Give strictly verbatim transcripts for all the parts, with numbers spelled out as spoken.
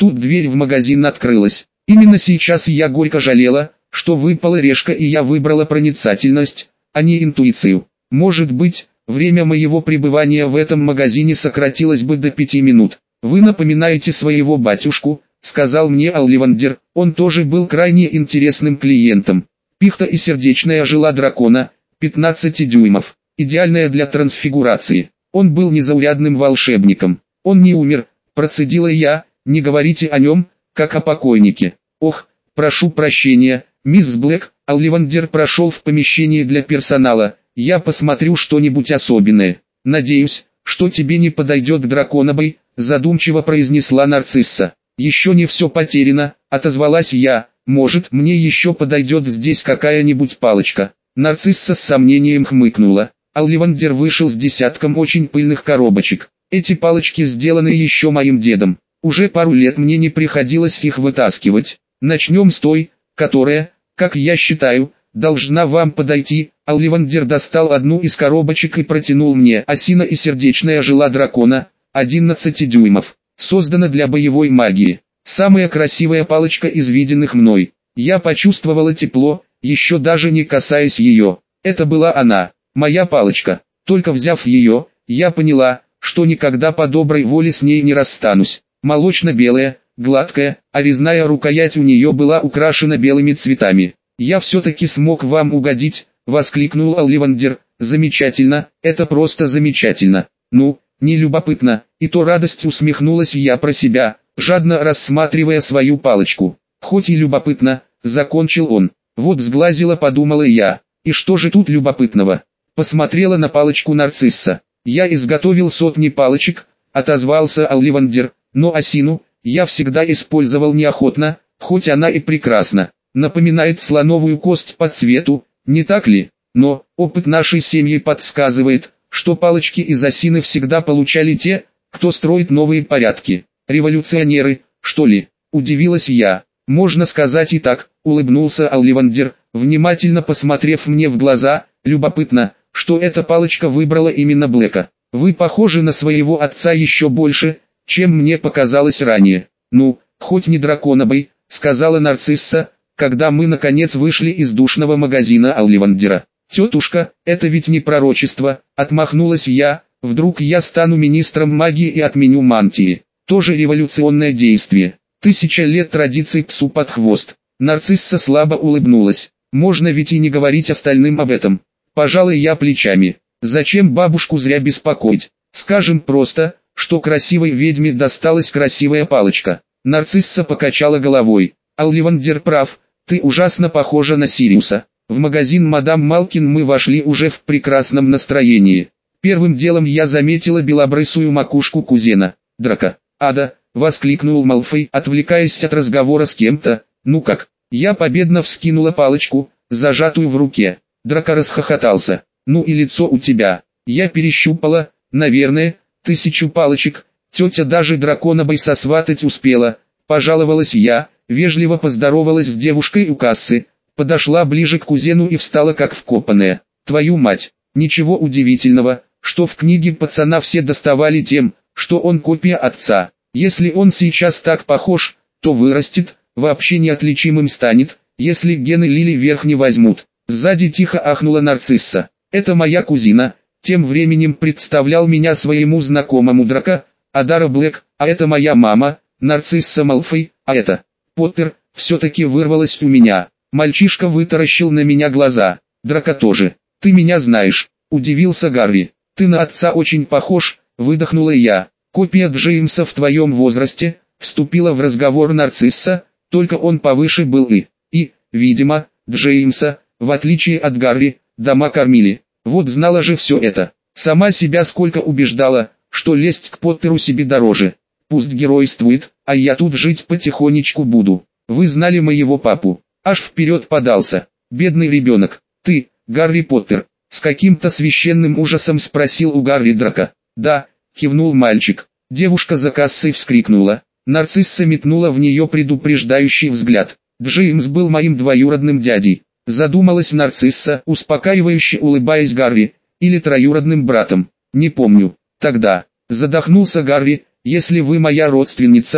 Тут дверь в магазин открылась. Именно сейчас я горько жалела, что выпала решка, и я выбрала проницательность, а не интуицию. Может быть, время моего пребывания в этом магазине сократилось бы до пяти минут. «Вы напоминаете своего батюшку», — сказал мне Олливандер. Он тоже был крайне интересным клиентом. Пихта и сердечная жила дракона, пятнадцати дюймов, идеальная для трансфигурации. Он был незаурядным волшебником. Он не умер, процедила я. Не говорите о нем, как о покойнике. Ох, прошу прощения, мисс Блэк. Олливандер прошел в помещение для персонала. Я посмотрю что-нибудь особенное. Надеюсь, что тебе не подойдет драконобой, задумчиво произнесла нарцисса. Еще не все потеряно, отозвалась я. Может, мне еще подойдет здесь какая-нибудь палочка. Нарцисса с сомнением хмыкнула. Олливандер вышел с десятком очень пыльных коробочек. Эти палочки сделаны еще моим дедом. Уже пару лет мне не приходилось их вытаскивать. Начнем с той, которая, как я считаю, должна вам подойти. Олливандер достал одну из коробочек и протянул мне. Осина и сердечная жила дракона, одиннадцати дюймов. Создана для боевой магии. Самая красивая палочка из виденных мной. Я почувствовала тепло, еще даже не касаясь ее. Это была она, моя палочка. Только взяв ее, я поняла, что никогда по доброй воле с ней не расстанусь. Молочно-белая, гладкая, а резная рукоять у нее была украшена белыми цветами. «Я все-таки смог вам угодить», — воскликнул Олливандер. «Замечательно, это просто замечательно. Ну, не любопытно?» И то радость, усмехнулась я про себя, жадно рассматривая свою палочку. «Хоть и любопытно», — закончил он. «Вот сглазила», — подумала я. «И что же тут любопытного?» Посмотрела на палочку нарцисса. «Я изготовил сотни палочек», — отозвался Олливандер, «но осину я всегда использовал неохотно, хоть она и прекрасна. Напоминает слоновую кость по цвету, не так ли? Но опыт нашей семьи подсказывает, что палочки из осины всегда получали те, кто строит новые порядки. Революционеры, что ли?» Удивилась я. «Можно сказать и так», — улыбнулся Олливандер, внимательно посмотрев мне в глаза. «Любопытно, что эта палочка выбрала именно Блэка. Вы похожи на своего отца еще больше, чем мне показалось ранее». «Ну, хоть не драконобой», — сказала нарцисса, когда мы наконец вышли из душного магазина Олливандера. «Тетушка, это ведь не пророчество», — отмахнулась я. «Вдруг я стану министром магии и отменю мантии. Тоже революционное действие. Тысяча лет традиций псу под хвост». Нарцисса слабо улыбнулась. «Можно ведь и не говорить остальным об этом». Пожалуй, я плечами. Зачем бабушку зря беспокоить? Скажем просто, что красивой ведьме досталась красивая палочка. Нарцисса покачала головой. Олливандер прав, ты ужасно похожа на Сириуса. В магазин мадам Малкин мы вошли уже в прекрасном настроении. Первым делом я заметила белобрысую макушку кузена. «Драко, Ада!» — воскликнул Малфой, отвлекаясь от разговора с кем-то. «Ну как?» Я победно вскинула палочку, зажатую в руке. Драко расхохотался. «Ну и лицо у тебя». Я перещупала, наверное, тысячу палочек. Тетя даже драконобой сосватать успела. Пожаловалась я, вежливо поздоровалась с девушкой у кассы, подошла ближе к кузену и встала как вкопанная. «Твою мать, ничего удивительного, что в книге пацана все доставали тем, что он копия отца. Если он сейчас так похож, то вырастет, вообще неотличимым станет, если гены Лили верх не возьмут». Сзади тихо ахнула нарцисса. «Это моя кузина», тем временем представлял меня своему знакомому Драко, Адара Блэк, а это моя мама, нарцисса Малфой, а это Поттер. Все-таки вырвалось у меня. Мальчишка вытаращил на меня глаза. «Драко тоже. Ты меня знаешь», удивился Гарри. «Ты на отца очень похож», выдохнула я. «Копия Джеймса в твоем возрасте», вступила в разговор нарцисса, только он повыше был и, и, видимо, Джеймса, в отличие от Гарри, дома кормили. Вот знала же все это. Сама себя сколько убеждала, что лезть к Поттеру себе дороже. Пусть геройствует, а я тут жить потихонечку буду. Вы знали моего папу?» Аж вперед подался. «Бедный ребенок. Ты, Гарри Поттер?» С каким-то священным ужасом спросил у Гарри Драко. «Да», кивнул мальчик. Девушка за кассой вскрикнула. Нарцисса метнула в нее предупреждающий взгляд. «Джеймс был моим двоюродным дядей». Задумалась нарцисса, успокаивающе улыбаясь Гарри, или троюродным братом, не помню. Тогда, задохнулся Гарри, если вы моя родственница,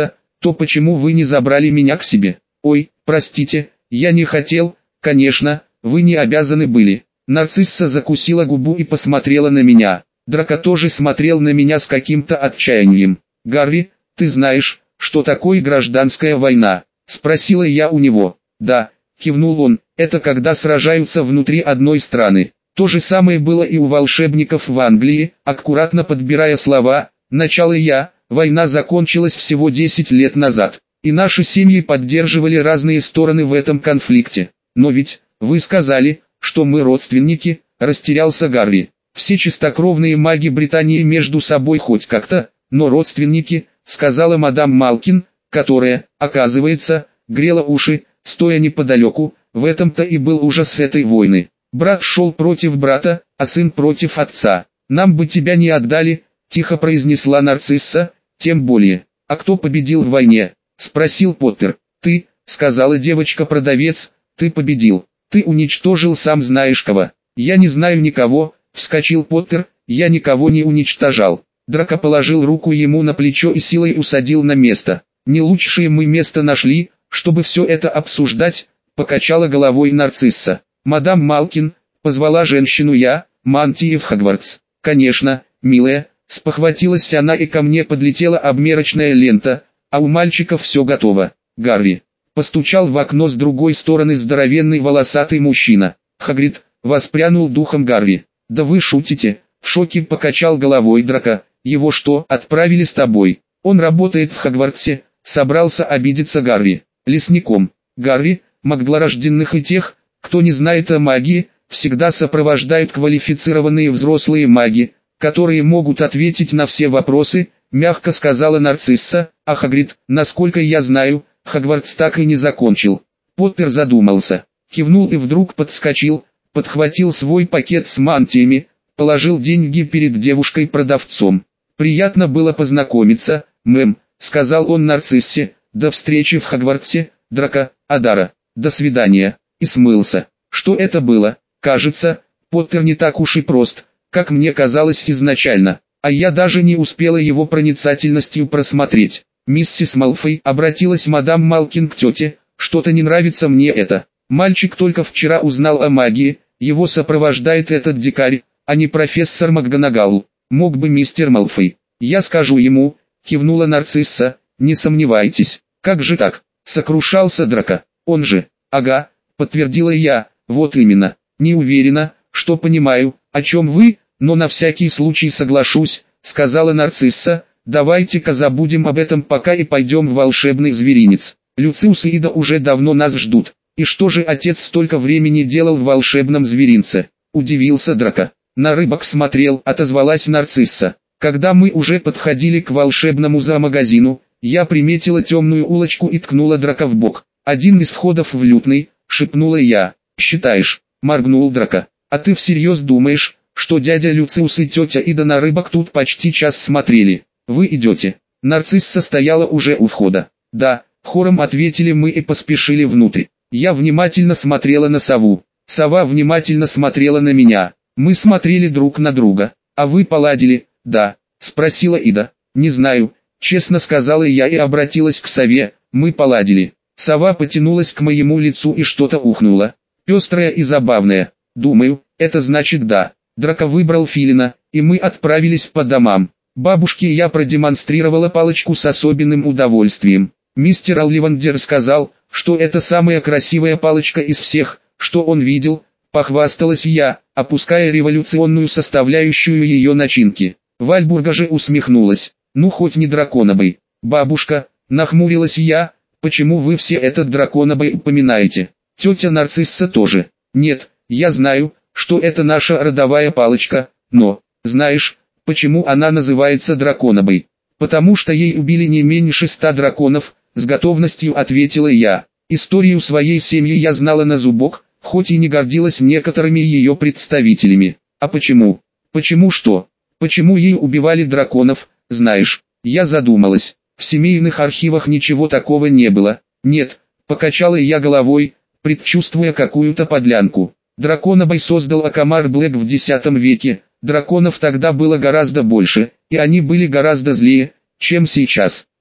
то почему вы не забрали меня к себе? Ой, простите, я не хотел, конечно, вы не обязаны были. Нарцисса закусила губу и посмотрела на меня. Драко тоже смотрел на меня с каким-то отчаянием. «Гарри, ты знаешь, что такое гражданская война?» – спросила я у него. «Да», – кивнул он, – «это когда сражаются внутри одной страны». То же самое было и у волшебников в Англии, аккуратно подбирая слова, начало я, война закончилась всего десять лет назад, и наши семьи поддерживали разные стороны в этом конфликте. Но ведь, вы сказали, что мы родственники, растерялся Гарри. Все чистокровные маги Британии между собой хоть как-то, но родственники, сказала мадам Малкин, которая, оказывается, грела уши, стоя неподалеку, в этом-то и был ужас этой войны. Брат шел против брата, а сын против отца. «Нам бы тебя не отдали», – тихо произнесла Нарцисса, – «тем более». «А кто победил в войне?» – спросил Поттер. «Ты», – сказала девочка-продавец, – «ты победил. Ты уничтожил сам знаешь кого». «Я не знаю никого», – вскочил Поттер, – «я никого не уничтожал». Драко положил руку ему на плечо и силой усадил на место. «Не лучшее мы место нашли, чтобы все это обсуждать», – покачала головой Нарцисса. «Мадам Малкин», — позвала женщину я, — «мантии в Хогвартс». «Конечно, милая», — спохватилась она, и ко мне подлетела обмерочная лента, а у мальчиков все готово. «Гарри», — постучал в окно с другой стороны здоровенный волосатый мужчина. «Хагрид», — воспрянул духом Гарри. «Да вы шутите», — в шоке покачал головой Драко. «Его что, отправили с тобой? Он работает в Хогвартсе», — собрался обидеться Гарри. «Лесником. Гарри, маглорожденных и тех, кто не знает о магии, всегда сопровождают квалифицированные взрослые маги, которые могут ответить на все вопросы», — мягко сказала Нарцисса. «А Хагрид, насколько я знаю, Хогвартс так и не закончил». Поттер задумался, кивнул и вдруг подскочил, подхватил свой пакет с мантиями, положил деньги перед девушкой-продавцом. «Приятно было познакомиться, мэм», — сказал он Нарциссе. «До встречи в Хогвартсе, Драко, Адара. До свидания». И смылся. Что это было? Кажется, Поттер не так уж и прост, как мне казалось изначально, а я даже не успела его проницательностью просмотреть. «Миссис Малфой», — обратилась мадам Малкин к тете, — «что-то не нравится мне это. Мальчик только вчера узнал о магии, его сопровождает этот дикарь, а не профессор МакГонагал. Мог бы мистер Малфой». «Я скажу ему», — кивнула Нарцисса, — «не сомневайтесь». «Как же так?» — сокрушался Драко. «Он же...» «Ага», — подтвердила я, — «вот именно. Не уверена, что понимаю, о чем вы, но на всякий случай соглашусь», — сказала Нарцисса. «Давайте-ка забудем об этом пока и пойдем в волшебный зверинец. Люциус и Ида уже давно нас ждут». «И что же отец столько времени делал в волшебном зверинце?» — удивился Драко. «На рыбок смотрел», — отозвалась Нарцисса. «Когда мы уже подходили к волшебному зоомагазину, я приметила темную улочку и ткнула Драко в бок. «Один из входов в лютный», — шепнула я. «Считаешь?» — моргнул Драко. «А ты всерьез думаешь, что дядя Люциус и тетя Ида на рыбок тут почти час смотрели? Вы идете?» Нарцисса стояла уже у входа. «Да», — хором ответили мы и поспешили внутрь. Я внимательно смотрела на сову. Сова внимательно смотрела на меня. Мы смотрели друг на друга. «А вы поладили?» «Да», — спросила Ида. «Не знаю», — честно сказала я и обратилась к сове. «Мы поладили». Сова потянулась к моему лицу и что-то ухнула. Пестрая и забавная. Думаю, это значит да. Драко выбрал филина, и мы отправились по домам. Бабушке я продемонстрировала палочку с особенным удовольствием. Мистер Олливандер сказал, что это самая красивая палочка из всех, что он видел, похвасталась я, опуская революционную составляющую ее начинки. Вальбурга же усмехнулась. «Ну хоть не драконобой». «Бабушка», нахмурилась я, — «почему вы все этот драконобой упоминаете? Тетя Нарцисса тоже». «Нет, я знаю, что это наша родовая палочка, но, знаешь, почему она называется драконобой?» «Потому что ей убили не меньше ста драконов», — с готовностью ответила я. Историю своей семьи я знала на зубок, хоть и не гордилась некоторыми ее представителями. А почему? Почему что? Почему ей убивали драконов, знаешь? Я задумалась. В семейных архивах ничего такого не было. Нет, покачала я головой, предчувствуя какую-то подлянку. Драконобой создал Акамар Блэк в десятом веке. Драконов тогда было гораздо больше, и они были гораздо злее, чем сейчас.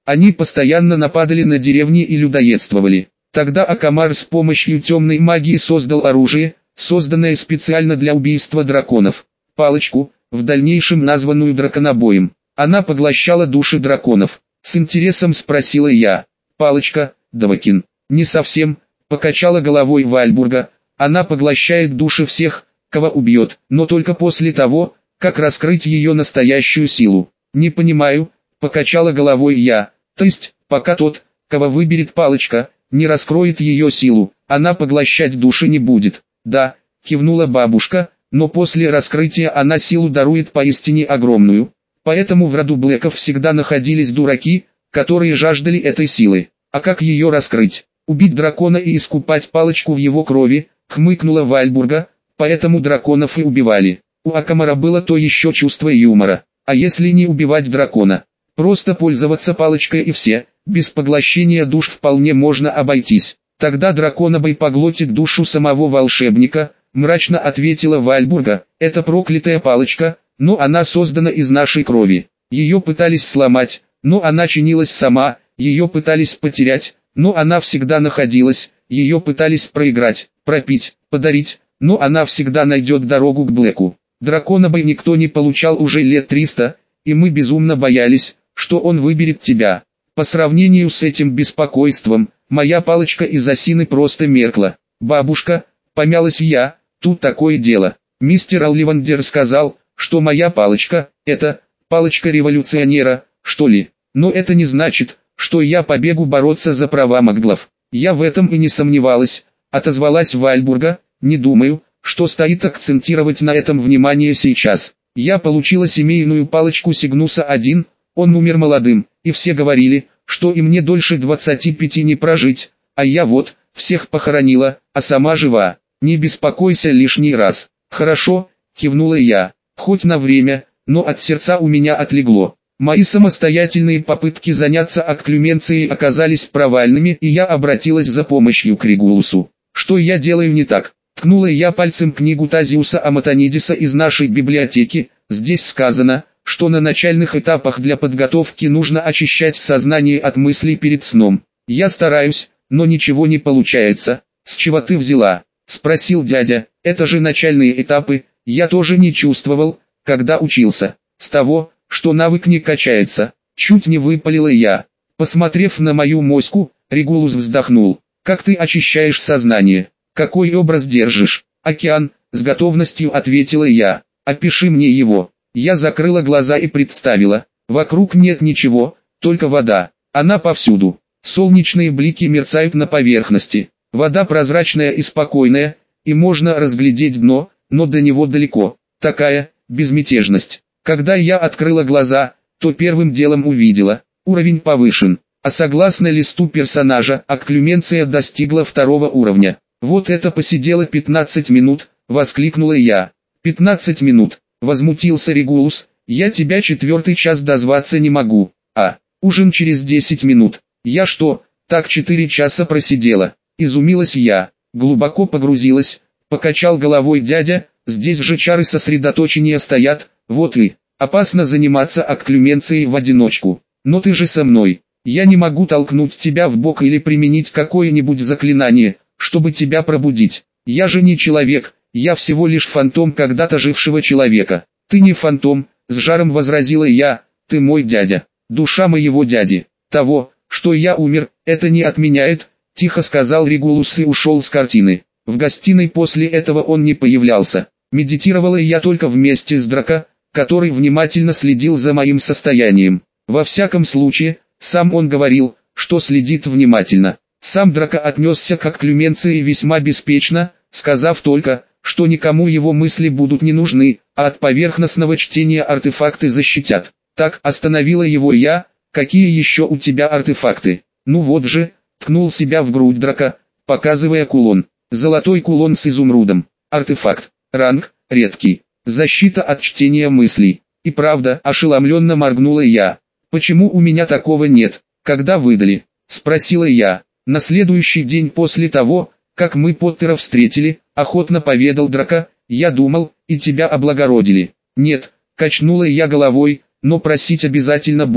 Они постоянно нападали на деревни и людоедствовали. Тогда Акамар с помощью темной магии создал оружие, созданное специально для убийства драконов. Палочку, в дальнейшем названную драконобоем. Она поглощала души драконов. С интересом спросила я. Палочка, Давакин. Не совсем, покачала головой Вальбурга. Она поглощает души всех, кого убьет, но только после того, как раскрыть ее настоящую силу. Не понимаю, покачала головой я. То есть, пока тот, кого выберет палочка, не раскроет ее силу, она поглощать души не будет. Да, кивнула бабушка, но после раскрытия она силу дарует поистине огромную. Поэтому в роду Блэков всегда находились дураки, которые жаждали этой силы. А как ее раскрыть? Убить дракона и искупать палочку в его крови, хмыкнула Вальбурга, поэтому драконов и убивали. У Акамара было то еще чувство юмора. А если не убивать дракона? Просто пользоваться палочкой и все, без поглощения душ вполне можно обойтись. Тогда драконобой поглотит душу самого волшебника, мрачно ответила Вальбурга. Это проклятая палочка, но она создана из нашей крови. Ее пытались сломать, но она чинилась сама, ее пытались потерять, но она всегда находилась, ее пытались проиграть, пропить, подарить, но она всегда найдет дорогу к Блэку. Драконобой никто не получал уже лет триста, и мы безумно боялись, что он выберет тебя. По сравнению с этим беспокойством, моя палочка из осины просто меркла. Бабушка, помялась я, тут такое дело. Мистер Олливандер сказал, что моя палочка, это, палочка революционера, что ли. Но это не значит, что я побегу бороться за права маглов. Я в этом и не сомневалась, отозвалась Вальбурга, не думаю, что стоит акцентировать на этом внимание сейчас. Я получила семейную палочку Сигнуса один, он умер молодым, и все говорили, что и мне дольше двадцати пяти не прожить, а я вот, всех похоронила, а сама жива. Не беспокойся лишний раз. Хорошо, кивнула я, хоть на время, но от сердца у меня отлегло. Мои самостоятельные попытки заняться акклюменцией оказались провальными, и я обратилась за помощью к Регулусу. Что я делаю не так? Ткнула я пальцем книгу Тазиуса Аматонидиса из нашей библиотеки. Здесь сказано, что на начальных этапах для подготовки нужно очищать сознание от мыслей перед сном. Я стараюсь, но ничего не получается. С чего ты взяла? Спросил дядя. Это же начальные этапы, я тоже не чувствовал, когда учился. С того, что навык не качается. Чуть не выпалила я. Посмотрев на мою моську, Регулус вздохнул. Как ты очищаешь сознание? Какой образ держишь? Океан, с готовностью ответила я. Опиши мне его. Я закрыла глаза и представила. Вокруг нет ничего, только вода. Она повсюду. Солнечные блики мерцают на поверхности. Вода прозрачная и спокойная, и можно разглядеть дно, но до него далеко. Такая безмятежность. Когда я открыла глаза, то первым делом увидела, уровень повышен. А согласно листу персонажа, акклюменция достигла второго уровня. Вот это посидела пятнадцать минут, воскликнула я. пятнадцать минут, возмутился Регулус, я тебя четвертый час дозваться не могу. А, ужин через десять минут. Я что, так четыре часа просидела? Изумилась я, глубоко погрузилась, покачал головой дядя, здесь же чары сосредоточения стоят, вот и, опасно заниматься акклюменцией в одиночку. Но ты же со мной, я не могу толкнуть тебя в бок или применить какое-нибудь заклинание, чтобы тебя пробудить. Я же не человек, я всего лишь фантом когда-то жившего человека. Ты не фантом, с жаром возразила я, ты мой дядя, душа моего дяди. Того, что я умер, это не отменяет, тихо сказал Регулус и ушел с картины. В гостиной после этого он не появлялся. Медитировала я только вместе с Драко, который внимательно следил за моим состоянием. Во всяком случае, сам он говорил, что следит внимательно. Сам Драко отнесся к акклюменции весьма беспечно, сказав только, что никому его мысли будут не нужны, а от поверхностного чтения артефакты защитят. Так остановила его я, какие еще у тебя артефакты? Ну вот же, ткнул себя в грудь Драко, показывая кулон. Золотой кулон с изумрудом. Артефакт. Ранг, редкий. Защита от чтения мыслей. И правда, ошеломленно моргнула я. Почему у меня такого нет? Когда выдали? Спросила я. На следующий день после того, как мы Поттера встретили, охотно поведал Драко, я думал, и тебя облагородили. Нет, качнула я головой, но просить обязательно буду.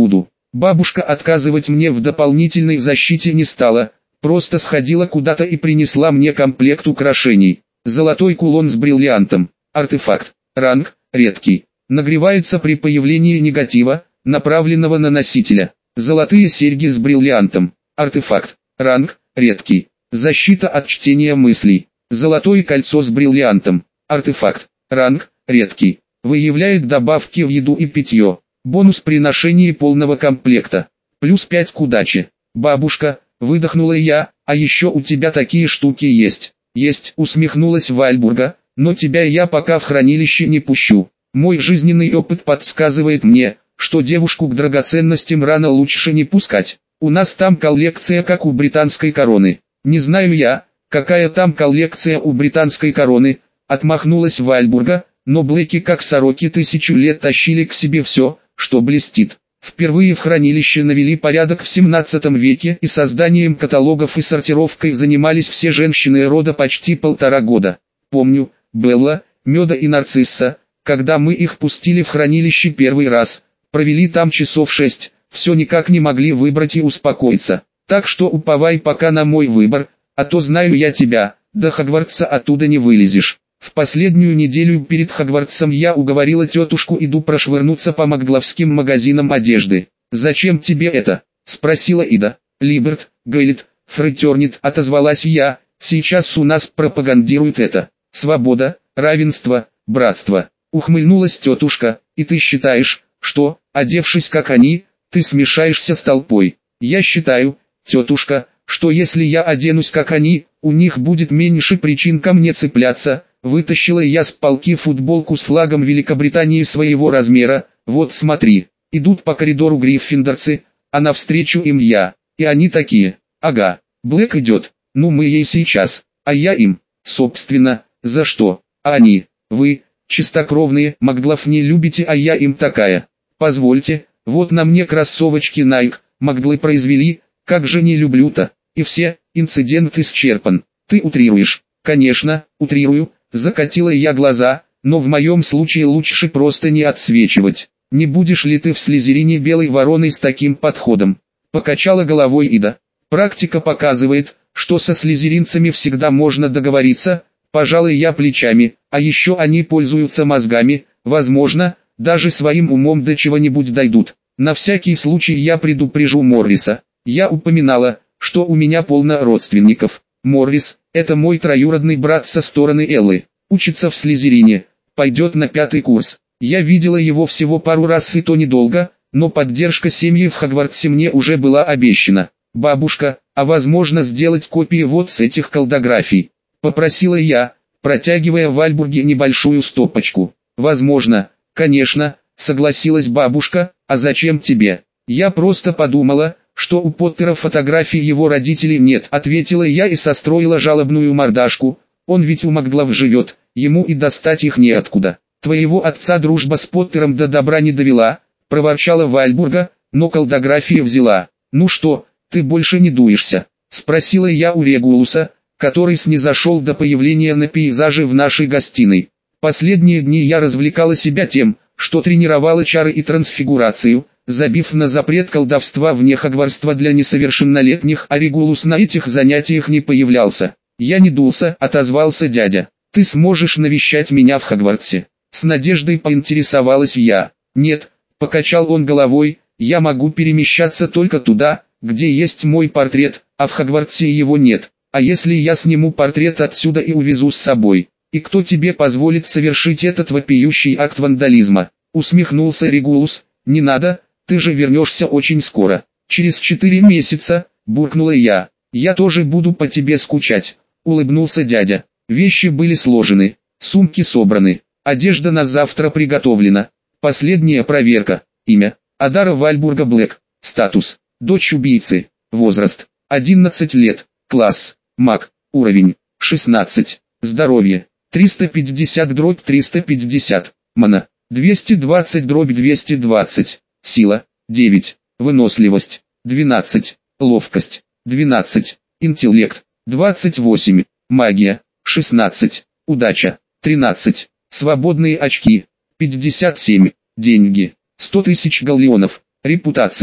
Бабушка отказывать мне в дополнительной защите не стала, просто сходила куда-то и принесла мне комплект украшений. Золотой кулон с бриллиантом. Артефакт. Ранг. Редкий. Нагревается при появлении негатива, направленного на носителя. Золотые серьги с бриллиантом. Артефакт. Ранг. Редкий. Защита от чтения мыслей. Золотое кольцо с бриллиантом. Артефакт. Ранг. Редкий. Выявляет добавки в еду и питье. Бонус при ношении полного комплекта. Плюс пять к удаче. Бабушка, выдохнула я, а еще у тебя такие штуки есть. Есть, усмехнулась Вальбурга, но тебя я пока в хранилище не пущу. Мой жизненный опыт подсказывает мне, что девушку к драгоценностям рано лучше не пускать. У нас там коллекция как у британской короны. Не знаю я, какая там коллекция у британской короны, отмахнулась Вальбурга, но Блэки как сороки тысячу лет тащили к себе все, что блестит. Впервые в хранилище навели порядок в семнадцатом веке и созданием каталогов и сортировкой занимались все женщины рода почти полтора года. Помню, Белла, Меда и Нарцисса, когда мы их пустили в хранилище первый раз, провели там часов шесть, все никак не могли выбрать и успокоиться. Так что уповай пока на мой выбор, а то знаю я тебя, до Хогвартса оттуда не вылезешь. В последнюю неделю перед Хогвартсом я уговорила тетушку Иду прошвырнуться по магловским магазинам одежды. «Зачем тебе это?» – спросила Ида. «Либерт, Гейлит, Фретернит», – отозвалась я, – «сейчас у нас пропагандируют это. Свобода, равенство, братство». Ухмыльнулась тетушка. «И ты считаешь, что, одевшись как они, ты смешаешься с толпой?» «Я считаю, тетушка, что если я оденусь как они, у них будет меньше причин ко мне цепляться». Вытащила я с полки футболку с флагом Великобритании своего размера. «Вот смотри, идут по коридору гриффиндорцы, а навстречу им я, и они такие: ага, Блэк идет, ну мы ей сейчас, а я им, собственно, за что, а они, вы, чистокровные, Макдлов не любите, а я им такая. Позвольте, вот на мне кроссовочки Nike, Макдлы произвели, как же не люблю-то». И все, инцидент исчерпан. «Ты утрируешь». «Конечно, утрирую», закатила я глаза, «но в моем случае лучше просто не отсвечивать. Не будешь ли ты в Слизерине белой вороной с таким подходом?» Покачала головой Ида. «Практика показывает, что со слизеринцами всегда можно договориться». Пожалуй, я плечами, а еще они пользуются мозгами, возможно, даже своим умом до чего-нибудь дойдут. На всякий случай я предупрежу Морриса. Я упоминала, что у меня полно родственников. Моррис, это мой троюродный брат со стороны Эллы, учится в Слизерине, пойдет на пятый курс. Я видела его всего пару раз и то недолго, но поддержка семьи в Хогвартсе мне уже была обещана. «Бабушка, а возможно сделать копии вот с этих колдографий?» — попросила я, протягивая Вальбурге небольшую стопочку. «Возможно, конечно», — согласилась бабушка, «а зачем тебе?» «Я просто подумала, что у Поттера фотографий его родителей нет», — ответила я и состроила жалобную мордашку. «Он ведь у Макдлов живет, ему и достать их неоткуда». «Твоего отца дружба с Поттером до добра не довела», — проворчала Вальбурга, но колдографии взяла. «Ну что, ты больше не дуешься?» — спросила я у Регулуса, который снизошел до появления на пейзаже в нашей гостиной. Последние дни я развлекала себя тем, что тренировала чары и трансфигурацию, забив на запрет колдовства вне Хогвартса для несовершеннолетних, а Регулус на этих занятиях не появлялся. «Я не дулся», — отозвался дядя. «Ты сможешь навещать меня в Хогвартсе?» С надеждой поинтересовалась я. «Нет», — покачал он головой, — «я могу перемещаться только туда, где есть мой портрет, а в Хогвартсе его нет. А если я сниму портрет отсюда и увезу с собой? И кто тебе позволит совершить этот вопиющий акт вандализма?» Усмехнулся Регулус. «Не надо, ты же вернешься очень скоро». «Через четыре месяца», — буркнула я. «Я тоже буду по тебе скучать», — улыбнулся дядя. Вещи были сложены, сумки собраны, одежда на завтра приготовлена. Последняя проверка. Имя: Адара Вальбурга Блэк. Статус: дочь убийцы. Возраст: одиннадцать лет. Класс: маг. Уровень: шестнадцать. Здоровье: триста пятьдесят дробь триста пятьдесят. Мана: двести двадцать дробь двести двадцать. Сила: девять. Выносливость: двенадцать. Ловкость: двенадцать. Интеллект: двадцать восемь. Магия: шестнадцать. Удача: тринадцать. Свободные очки: пятьдесят семь. Деньги: сто тысяч галлеонов. Репутация: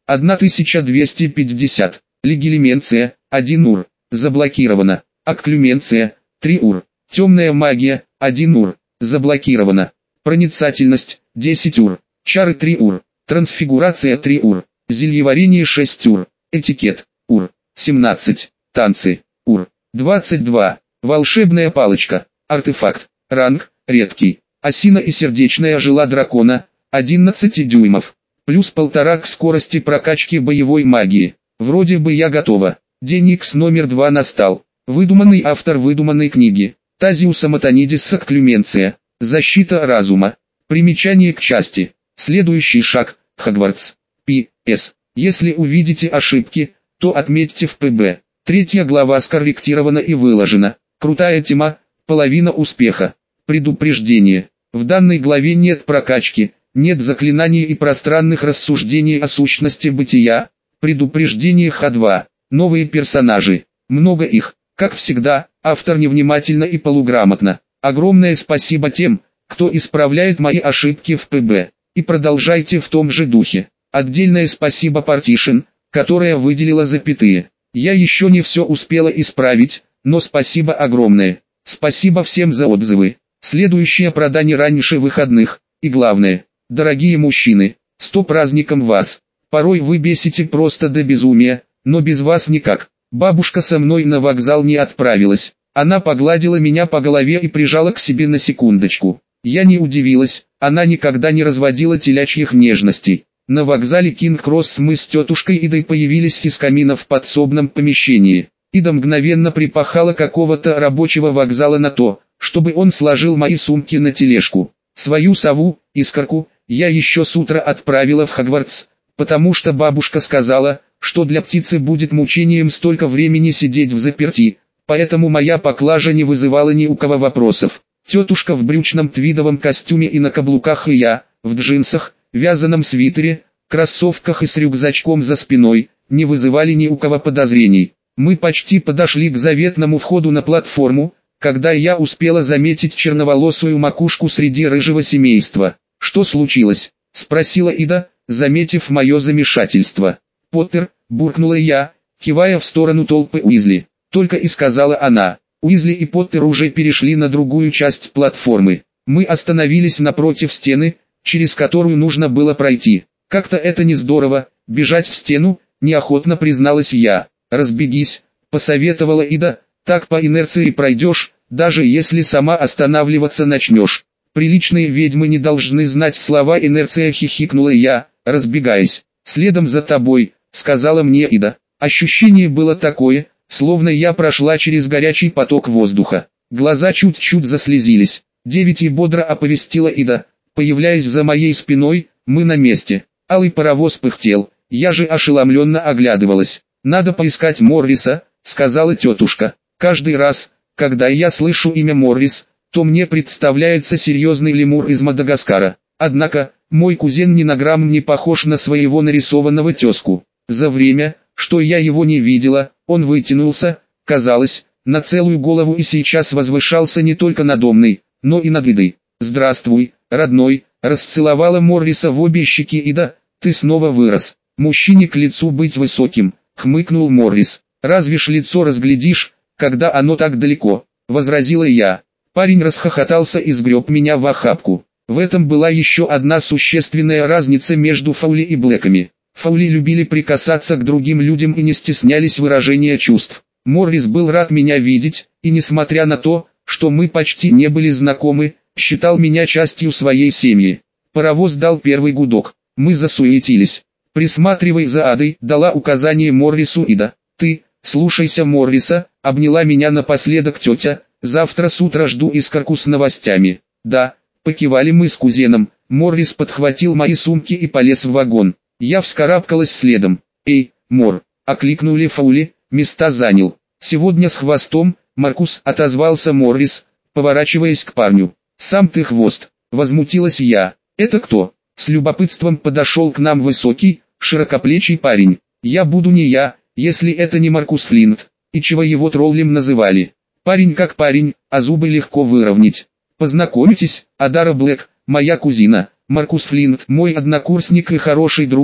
тысяча двести пятьдесят. Легилименция, один ур. Заблокировано. Акклюменция, три ур. Темная магия, один ур. Заблокировано. Проницательность, десять ур. Чары, три ур. Трансфигурация, три ур. Зельеварение, шесть ур. Этикет, ур. семнадцать. Танцы, ур. двадцать два. Волшебная палочка, артефакт. Ранг, редкий. Осина и сердечная жила дракона, одиннадцать дюймов. Плюс полтора к скорости прокачки боевой магии. Вроде бы я готова. День икс номер два настал. Выдуманный автор выдуманной книги. Тазиуса Матонидиса Акклюменция. Защита разума. Примечание к части. Следующий шаг. Хогвартс. Пи эс. Если увидите ошибки, то отметьте в пэ бэ. Третья глава скорректирована и выложена. Крутая тема, половина успеха. Предупреждение. В данной главе нет прокачки, нет заклинаний и пространных рассуждений о сущности бытия. Предупреждение ха два. Новые персонажи. Много их. Как всегда, автор невнимательно и полуграмотно. Огромное спасибо тем, кто исправляет мои ошибки в пэ бэ. И продолжайте в том же духе. Отдельное спасибо Partition, которая выделила запятые. Я еще не все успела исправить, но спасибо огромное. Спасибо всем за отзывы. Следующее прода не раньше выходных. И главное, дорогие мужчины, с праздником вас. Порой вы бесите просто до безумия, но без вас никак. Бабушка со мной на вокзал не отправилась. Она погладила меня по голове и прижала к себе на секундочку. Я не удивилась, она никогда не разводила телячьих нежностей. На вокзале Кинг-Кросс мы с тетушкой Идой появились из камина в подсобном помещении. Ида мгновенно припахала какого-то рабочего вокзала на то, чтобы он сложил мои сумки на тележку. Свою сову, Искорку, я еще с утра отправила в Хогвартс, потому что бабушка сказала, что для птицы будет мучением столько времени сидеть в заперти, поэтому моя поклажа не вызывала ни у кого вопросов. Тетушка в брючном твидовом костюме и на каблуках, и я, в джинсах, вязаном свитере, кроссовках и с рюкзачком за спиной, не вызывали ни у кого подозрений. Мы почти подошли к заветному входу на платформу, когда я успела заметить черноволосую макушку среди рыжего семейства. «Что случилось?» — спросила Ида, заметив мое замешательство. «Поттер», — буркнула я, кивая в сторону толпы Уизли. Только и сказала она. Уизли и Поттер уже перешли на другую часть платформы. Мы остановились напротив стены, через которую нужно было пройти. Как-то это не здорово, бежать в стену, неохотно призналась я. «Разбегись», — посоветовала Ида, — «так по инерции пройдешь, даже если сама останавливаться начнешь». «Приличные ведьмы не должны знать слова инерция», — хихикнула я, разбегаясь. «Следом за тобой», — сказала мне Ида. Ощущение было такое, словно я прошла через горячий поток воздуха. Глаза чуть-чуть заслезились. «Девять», и бодро оповестила Ида, появляясь за моей спиной. «Мы на месте». Алый паровоз пыхтел, я же ошеломленно оглядывалась. «Надо поискать Морриса», — сказала тетушка. «Каждый раз, когда я слышу имя Моррис, то мне представляется серьезный лемур из Мадагаскара. Однако, мой кузен ни на грамм не похож на своего нарисованного тезку. За время, что я его не видела, он вытянулся, казалось, на целую голову и сейчас возвышался не только надо мной, но и над Идой. «Здравствуй, родной», — расцеловала Морриса в обе щеки Ида, — «ты снова вырос. Мужчине к лицу быть высоким», — хмыкнул Моррис. «Разве ж лицо разглядишь, когда оно так далеко?» — возразила я. Парень расхохотался и сгреб меня в охапку. В этом была еще одна существенная разница между Фаули и Блэками. Фаули любили прикасаться к другим людям и не стеснялись выражения чувств. Моррис был рад меня видеть, и несмотря на то, что мы почти не были знакомы, считал меня частью своей семьи. Паровоз дал первый гудок. Мы засуетились. «Присматривай за Адой», — дала указание Моррису Ида. «Ты, слушайся Морриса», — обняла меня напоследок тетя. «Завтра с утра жду Искорку с новостями». «Да», — покивали мы с кузеном. Моррис подхватил мои сумки и полез в вагон. Я вскарабкалась следом. «Эй, Мор!» — окликнули Фаули, места занял. «Сегодня с хвостом», — Маркус, — отозвался Моррис, поворачиваясь к парню. «Сам ты хвост», — возмутилась я. «Это кто?» С любопытством подошел к нам высокий, широкоплечий парень. «Я буду не я, если это не Маркус Флинт, и чего его троллем называли. Парень как парень, а зубы легко выровнять. Познакомитесь, Адара Блэк, моя кузина, Маркус Флинт, мой однокурсник и хороший друг»,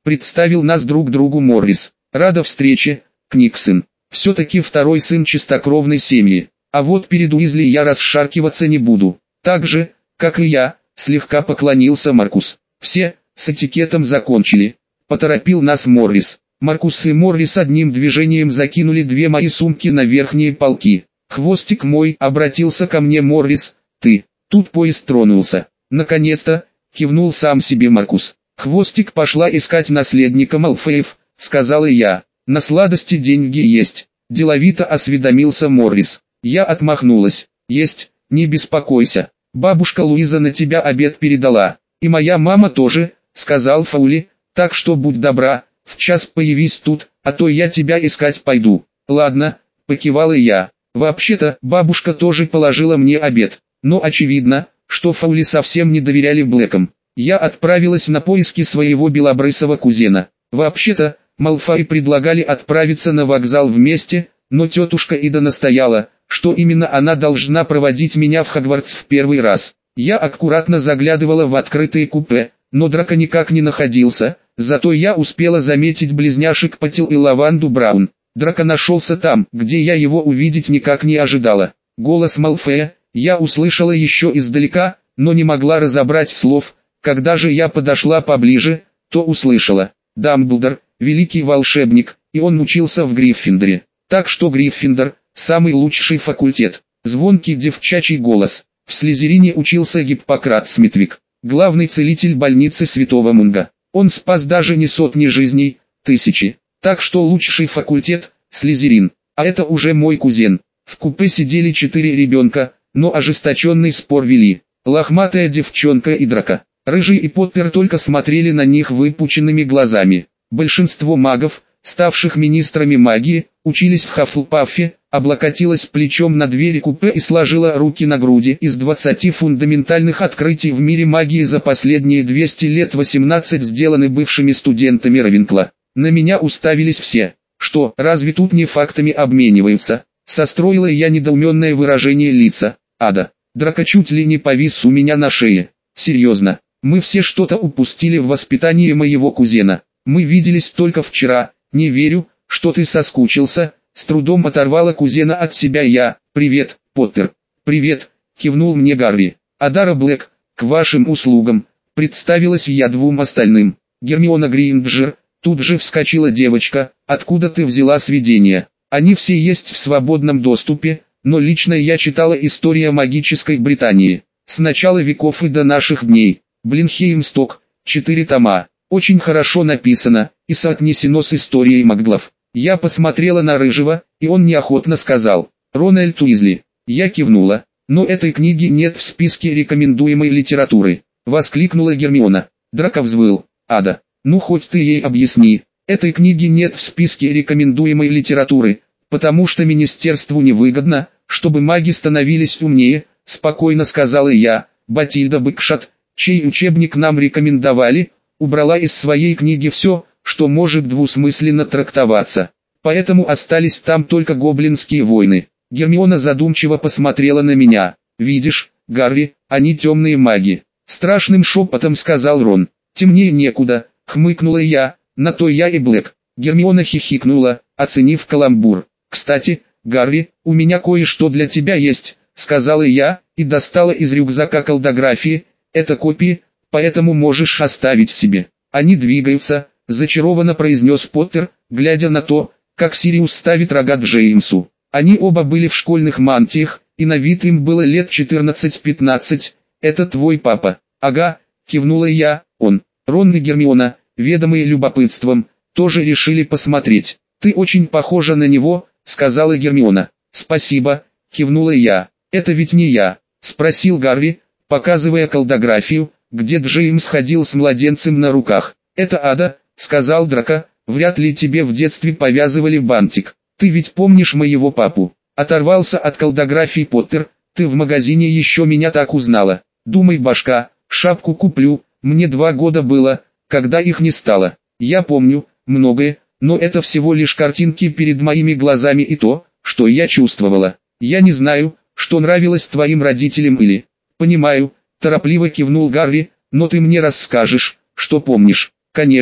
Представил нас друг другу Моррис. Рада встрече, Книксон. Все-таки второй сын чистокровной семьи. А вот перед Уизли я расшаркиваться не буду. Так же, как и я, слегка поклонился Маркус. Все, с этикетом закончили. Поторопил нас Моррис. Маркус и Моррис одним движением закинули две мои сумки на верхние полки. «Хвостик мой», — обратился ко мне Моррис, — «ты». Тут поезд тронулся. «Наконец-то», — кивнул сам себе Маркус. «Хвостик пошла искать наследника Малфеев», — сказала я. «На сладости деньги есть», — деловито осведомился Моррис. Я отмахнулась. «Есть, не беспокойся. Бабушка Луиза на тебя обед передала. И моя мама тоже», — сказал Фаули, «так что будь добра, в час появись тут, а то я тебя искать пойду». «Ладно», — покивала я. Вообще-то, бабушка тоже положила мне обед. Но очевидно, что Фаули совсем не доверяли Блэкам. Я отправилась на поиски своего белобрысого кузена. Вообще-то, Малфой предлагали отправиться на вокзал вместе, но тетушка Ида настояла, что именно она должна проводить меня в Хогвартс в первый раз. Я аккуратно заглядывала в открытые купе, но Драко никак не находился, зато я успела заметить близняшек Патил и Лаванду Браун. Драко нашелся там, где я его увидеть никак не ожидала. Голос Малфоя я услышала еще издалека, но не могла разобрать слов. Когда же я подошла поближе, то услышала: «Дамблдор, великий волшебник, и он учился в Гриффиндоре. Так что Гриффиндор – самый лучший факультет». Звонкий девчачий голос. В Слизерине учился Гиппократ Смитвик, главный целитель больницы Святого Мунга. Он спас даже не сотни жизней, тысячи. Так что лучший факультет – Слизерин, а это уже мой кузен. В купе сидели четыре ребенка, но ожесточенный спор вели. Лохматая девчонка и Драко. Рыжий и Поттер только смотрели на них выпученными глазами. Большинство магов, ставших министрами магии, учились в Хафлпафе, облокотилась плечом на двери купе и сложила руки на груди. Из двадцати фундаментальных открытий в мире магии за последние двести лет восемнадцать сделаны бывшими студентами Равенкла. На меня уставились все. Что, разве тут не фактами обмениваются? Состроила я недоуменное выражение лица. Ада. Драко чуть ли не повис у меня на шее. Серьезно, мы все что-то упустили в воспитании моего кузена. Мы виделись только вчера. Не верю, что ты соскучился. С трудом оторвала кузена от себя я. Привет, Поттер. Привет, кивнул мне Гарри. Адара Блэк, к вашим услугам. Представилась я двум остальным. Гермиона Грейнджер. Тут же вскочила девочка. Откуда ты взяла сведения? Они все есть в свободном доступе, но лично я читала «История магической Британии». С начала веков и до наших дней. Блинхеймсток, четыре тома. Очень хорошо написано и соотнесено с историей маглов. Я посмотрела на Рыжего, и он неохотно сказал: «Рональд Уизли». Я кивнула. «Но этой книги нет в списке рекомендуемой литературы», — воскликнула Гермиона. Драко взвыл. «Ада, ну хоть ты ей объясни. Этой книги нет в списке рекомендуемой литературы, потому что министерству невыгодно, чтобы маги становились умнее», — спокойно сказала я. Батильда Бэкшот, чей учебник нам рекомендовали, убрала из своей книги все, что может двусмысленно трактоваться. Поэтому остались там только гоблинские войны. Гермиона задумчиво посмотрела на меня. «Видишь, Гарри, они темные маги», — страшным шепотом сказал Рон. «Темнее некуда», — хмыкнула я. «На то я и Блэк». Гермиона хихикнула, оценив каламбур. «Кстати, Гарри, у меня кое-что для тебя есть», — сказала я, и достала из рюкзака колдографии. «Это копии, поэтому можешь оставить себе». «Они двигаются», — зачарованно произнес Поттер, глядя на то, как Сириус ставит рога Джеймсу. Они оба были в школьных мантиях, и на вид им было лет четырнадцать-пятнадцать. «Это твой папа?» «Ага», — кивнула я. «Он». Рон и Гермиона, ведомые любопытством, тоже решили посмотреть. «Ты очень похожа на него», — сказала Гермиона. «Спасибо», — кивнула я. «Это ведь не я?» — спросил Гарри, показывая колдографию, где Джеймс ходил с младенцем на руках. «Это Ада», — сказал Драко. «Вряд ли тебе в детстве повязывали бантик. Ты ведь помнишь моего папу?» Оторвался от колдографии Поттер. «Ты в магазине еще меня так узнала. Думай, башка, шапку куплю. Мне два года было, когда их не стало. Я помню многое, но это всего лишь картинки перед моими глазами и то, что я чувствовала. Я не знаю, что нравилось твоим родителям или...» «Понимаю», — торопливо кивнул Гарри, «но ты мне расскажешь, что помнишь». «Конечно»,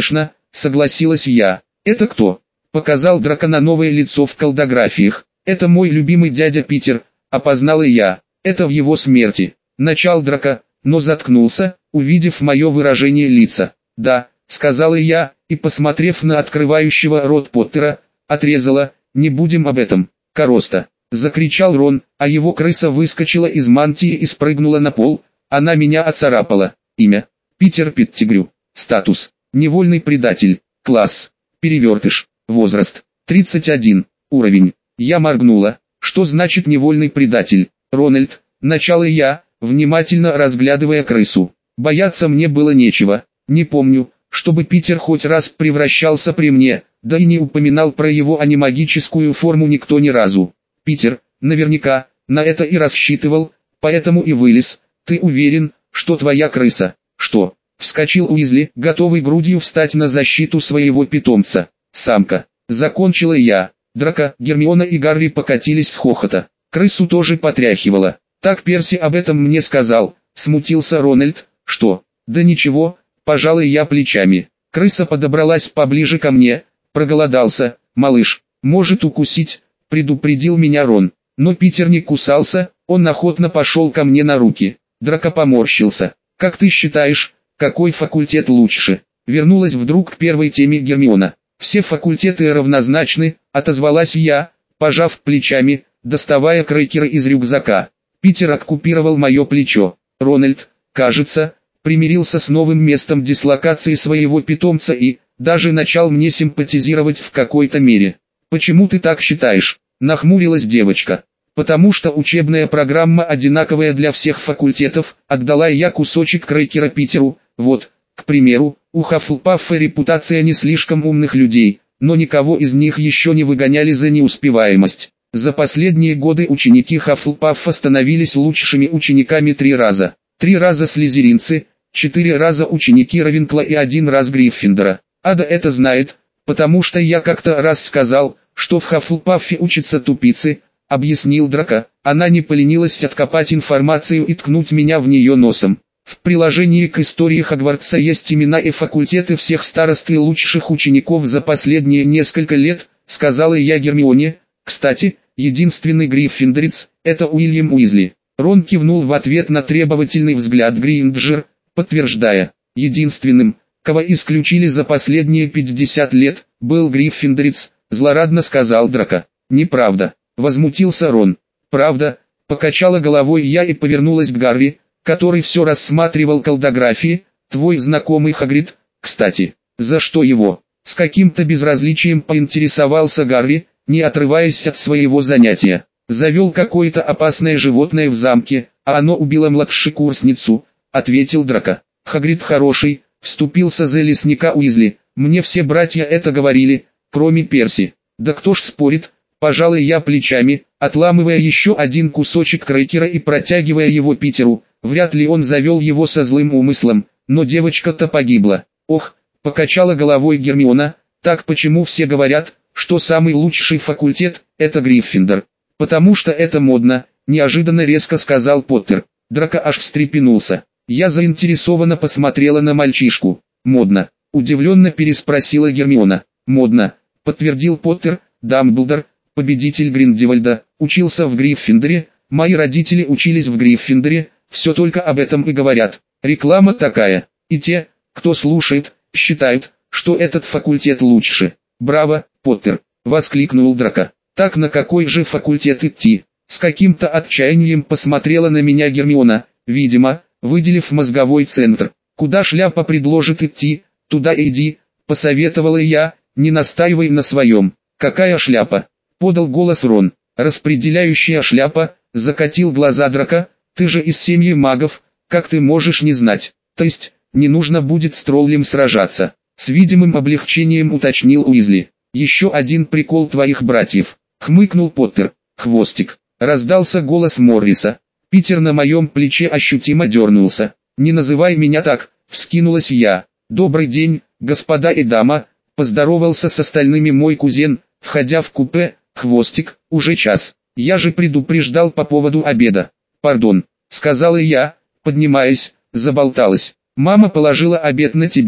согласилась я. Это кто? Показал Драко на новое лицо в колдографиях. Это мой любимый дядя Питер, опознала я. Это в его смерти. Начал Драко, но заткнулся, увидев мое выражение лица. Да, сказала я, и посмотрев на открывающего рот Поттера, отрезала, не будем об этом. Короста. Закричал Рон, а его крыса выскочила из мантии и спрыгнула на пол. Она меня оцарапала. Имя. Питер Петтигрю. Статус. Невольный предатель. Класс. Перевертыш. Возраст. тридцать один. Уровень. Я моргнула. Что значит невольный предатель? Рональд. Начало я, внимательно разглядывая крысу. Бояться мне было нечего. Не помню, чтобы Питер хоть раз превращался при мне, да и не упоминал про его анимагическую форму никто ни разу. Питер, наверняка, на это и рассчитывал, поэтому и вылез. Ты уверен, что твоя крыса? Что? Вскочил Уизли, готовый грудью встать на защиту своего питомца. Самка. Закончила я. Драко, Гермиона и Гарри покатились с хохота. Крысу тоже потряхивало. Так Перси об этом мне сказал. Смутился Рональд. Что? Да ничего, пожалуй я плечами. Крыса подобралась поближе ко мне. Проголодался. Малыш, может укусить, предупредил меня Рон. Но Питер не кусался, он охотно пошел ко мне на руки. Драко поморщился. Как ты считаешь, какой факультет лучше? Вернулась вдруг к первой теме Гермиона. Все факультеты равнозначны, отозвалась я, пожав плечами, доставая крекеры из рюкзака. Питер оккупировал мое плечо. Рональд, кажется, примирился с новым местом дислокации своего питомца и даже начал мне симпатизировать в какой-то мере. Почему ты так считаешь? Нахмурилась девочка. Потому что учебная программа одинаковая для всех факультетов, отдала я кусочек крекера Питеру. Вот, к примеру, у Хаффлпаффа репутация не слишком умных людей, но никого из них еще не выгоняли за неуспеваемость. За последние годы ученики Хаффлпаффа становились лучшими учениками три раза. Три раза слизеринцы, четыре раза ученики Равенкла и один раз Гриффиндора. Ада это знает, потому что я как-то раз сказал, что в Хаффлпаффе учатся тупицы, объяснил Драко. Она не поленилась откопать информацию и ткнуть меня в нее носом. В приложении к истории Хогвартса есть имена и факультеты всех старост и лучших учеников за последние несколько лет, сказала я Гермионе. Кстати, единственный гриффиндорец – это Уильям Уизли. Рон кивнул в ответ на требовательный взгляд Гринджер, подтверждая, единственным, кого исключили за последние пятьдесят лет, был гриффиндорец, злорадно сказал Драко. Неправда, возмутился Рон. Правда, покачала головой я и повернулась к Гарри, который все рассматривал колдографии. Твой знакомый Хагрид, кстати, за что его? С каким-то безразличием поинтересовался Гарри, не отрываясь от своего занятия. Завел какое-то опасное животное в замке, а оно убило младшекурсницу, ответил Драко. Хагрид хороший, вступился за лесника Уизли, мне все братья это говорили, кроме Перси. Да кто ж спорит, пожалуй я плечами, отламывая еще один кусочек крекера и протягивая его Питеру. Вряд ли он завел его со злым умыслом, но девочка-то погибла. Ох, покачала головой Гермиона, так почему все говорят, что самый лучший факультет – это Гриффиндор? Потому что это модно, неожиданно резко сказал Поттер. Драко аж встрепенулся. Я заинтересованно посмотрела на мальчишку. Модно? Удивленно переспросила Гермиона. Модно, подтвердил Поттер. Дамблдор, победитель Гриндевальда, учился в Гриффиндоре, мои родители учились в Гриффиндоре, все только об этом и говорят. Реклама такая, и те, кто слушает, считают, что этот факультет лучше. Браво, Поттер, воскликнул Драко. Так на какой же факультет идти? С каким-то отчаянием посмотрела на меня Гермиона, видимо, выделив мозговой центр. Куда шляпа предложит идти, туда иди, посоветовала я, не настаивай на своем. Какая шляпа? Подал голос Рон. Распределяющая шляпа, закатил глаза Драко. Ты же из семьи магов, как ты можешь не знать? То есть, не нужно будет с троллем сражаться. С видимым облегчением уточнил Уизли. Еще один прикол твоих братьев. Хмыкнул Поттер. Хвостик. Раздался голос Морриса. Питер на моем плече ощутимо дернулся. Не называй меня так, вскинулась я. Добрый день, господа и дама, поздоровался с остальными мой кузен, входя в купе. Хвостик, уже час. Я же предупреждал по поводу обеда. Пардон, сказала я, поднимаясь, заболталась. Мама положила обед на тебя,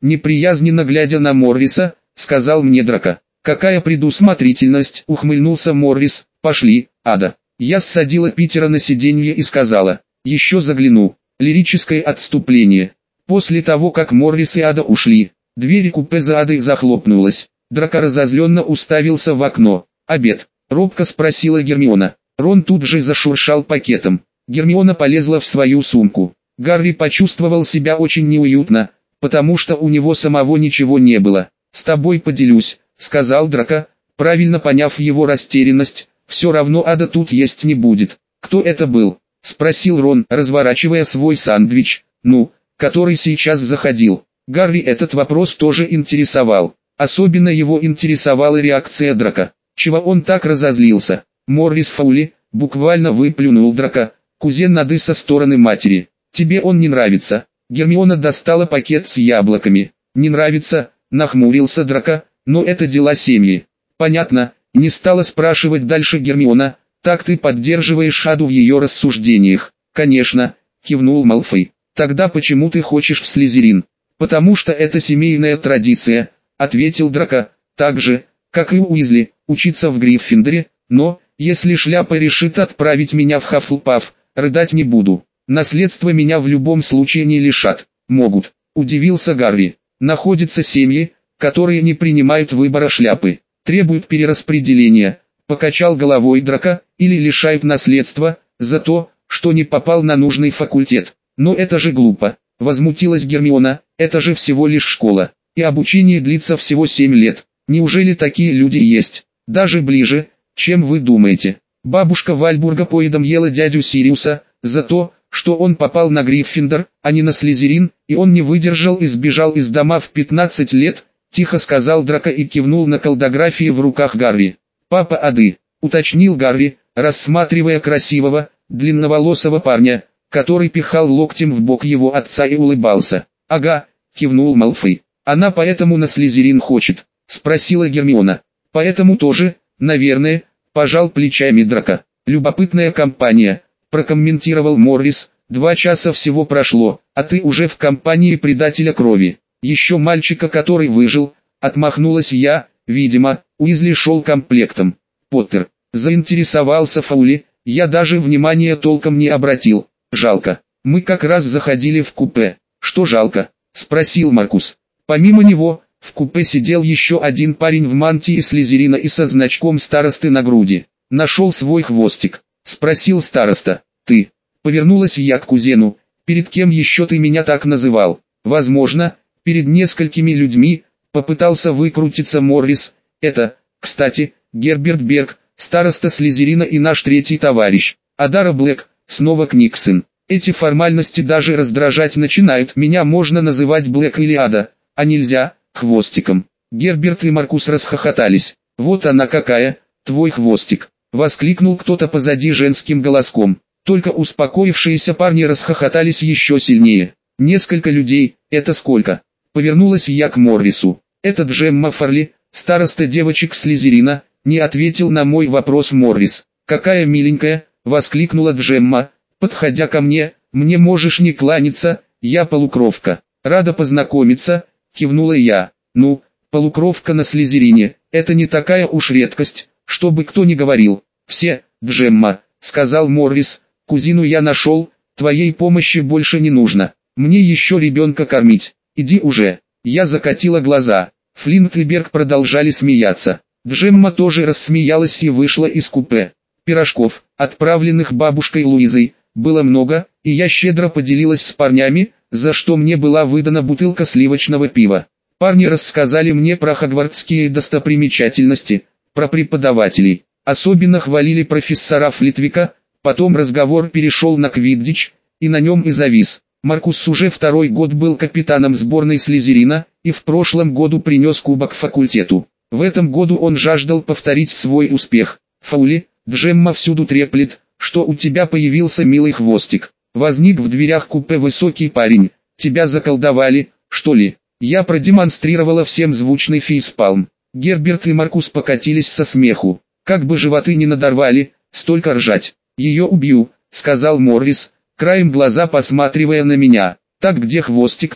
неприязненно глядя на Морриса, сказал мне Драко. «Какая предусмотрительность!» — ухмыльнулся Моррис. «Пошли, Ада». Я ссадила Питера на сиденье и сказала: «Еще загляну». Лирическое отступление. После того, как Моррис и Ада ушли, дверь купе за Адой захлопнулась. Драко разозленно уставился в окно. «Обед?» — робко спросила Гермиона. Рон тут же зашуршал пакетом. Гермиона полезла в свою сумку. Гарри почувствовал себя очень неуютно, потому что у него самого ничего не было. «С тобой поделюсь», — сказал Драко, правильно поняв его растерянность. «Все равно Ада тут есть не будет». «Кто это был?» — спросил Рон, разворачивая свой сэндвич, ну, который сейчас заходил. Гарри этот вопрос тоже интересовал. Особенно его интересовала реакция Драко. Чего он так разозлился? «Моррис Фаули», — буквально выплюнул Драко, кузен Ады со стороны матери. «Тебе он не нравится?» Гермиона достала пакет с яблоками. «Не нравится», — нахмурился Драко, — «но это дела семьи». «Понятно», — не стала спрашивать дальше Гермиона. «Так ты поддерживаешь Аду в ее рассуждениях?» «Конечно», — кивнул Малфой. «Тогда почему ты хочешь в Слизерин?» «Потому что это семейная традиция», — ответил Драко. «Так же, как и Уизли, учиться в Гриффиндоре, но, если шляпа решит отправить меня в Хаффлпаф, рыдать не буду. Наследство меня в любом случае не лишат». «Могут», — удивился Гарри. «Находятся семьи, которые не принимают выбора шляпы, требуют перераспределения», — покачал головой Драко, «или лишают наследства за то, что не попал на нужный факультет». «Но это же глупо», — возмутилась Гермиона, — «это же всего лишь школа, и обучение длится всего семь лет. Неужели такие люди есть? Даже ближе, чем вы думаете». Бабушка Вальбурга поедом ела дядю Сириуса за то, что он попал на Гриффиндор, а не на Слизерин, и он не выдержал и сбежал из дома в пятнадцать лет, тихо сказал Драко и кивнул на колдографии в руках Гарри. «Папа Ады», — уточнил Гарри, рассматривая красивого, длинноволосого парня, который пихал локтем в бок его отца и улыбался. «Ага», — кивнул Малфой. «Она поэтому на Слизерин хочет?» — спросила Гермиона. «Поэтому тоже, наверное», — пожал плечами Драко. «Любопытная компания», — прокомментировал Моррис. «Два часа всего прошло, а ты уже в компании предателя крови. Еще мальчика, который выжил», — отмахнулась я. «Видимо, Уизли шел комплектом». «Поттер», — заинтересовался Фаули, — «я даже внимания толком не обратил». «Жалко. Мы как раз заходили в купе». «Что жалко?» — спросил Маркус. Помимо него, в купе сидел еще один парень в мантии Слизерина и со значком старосты на груди. «Нашел свой хвостик?» — спросил староста. «Ты?» — повернулась я к кузену. «Перед кем еще ты меня так называл?» «Возможно, перед несколькими людьми», — попытался выкрутиться Моррис. «Это, кстати, Герберт Берг, староста Слизерина и наш третий товарищ. Адара Блэк, снова Книксон. Эти формальности даже раздражать начинают. Меня можно называть Блэк или Ада, а нельзя, хвостиком». Герберт и Маркус расхохотались. «Вот она какая, твой хвостик!» — воскликнул кто-то позади женским голоском. Только успокоившиеся парни расхохотались еще сильнее. «Несколько людей, это сколько?» — повернулась я к Моррису. «Это Джемма Фарли, староста девочек Слизерина», — не ответил на мой вопрос Моррис. «Какая миленькая!» — воскликнула Джемма, подходя ко мне. «Мне можешь не кланяться, я полукровка». «Рада познакомиться», — кивнула я. «Ну, полукровка на Слизерине, это не такая уж редкость, чтобы кто ни говорил». «Все, Джемма», — сказал Моррис, — «кузину я нашел, твоей помощи больше не нужно. Мне еще ребенка кормить. Иди уже». Я закатила глаза. Флинт и Берг продолжали смеяться. Джемма тоже рассмеялась и вышла из купе. Пирожков, отправленных бабушкой Луизой, было много, и я щедро поделилась с парнями, за что мне была выдана бутылка сливочного пива. Парни рассказали мне про хогвартские достопримечательности, про преподавателей. Особенно хвалили профессора Флитвика, потом разговор перешел на квиддич, и на нем и завис. Маркус уже второй год был капитаном сборной Слизерина, и в прошлом году принес кубок факультету. В этом году он жаждал повторить свой успех. «Фаули, Джемма всюду треплет, что у тебя появился милый хвостик». Возник в дверях купе высокий парень. «Тебя заколдовали, что ли?» Я продемонстрировала всем звучный фейспалм. Герберт и Маркус покатились со смеху. «Как бы животы не надорвали, столько ржать». «Ее убью», — сказал Моррис, краем глаза посматривая на меня. «Так где хвостик-то?»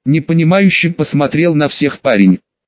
Непонимающе посмотрел на всех парень.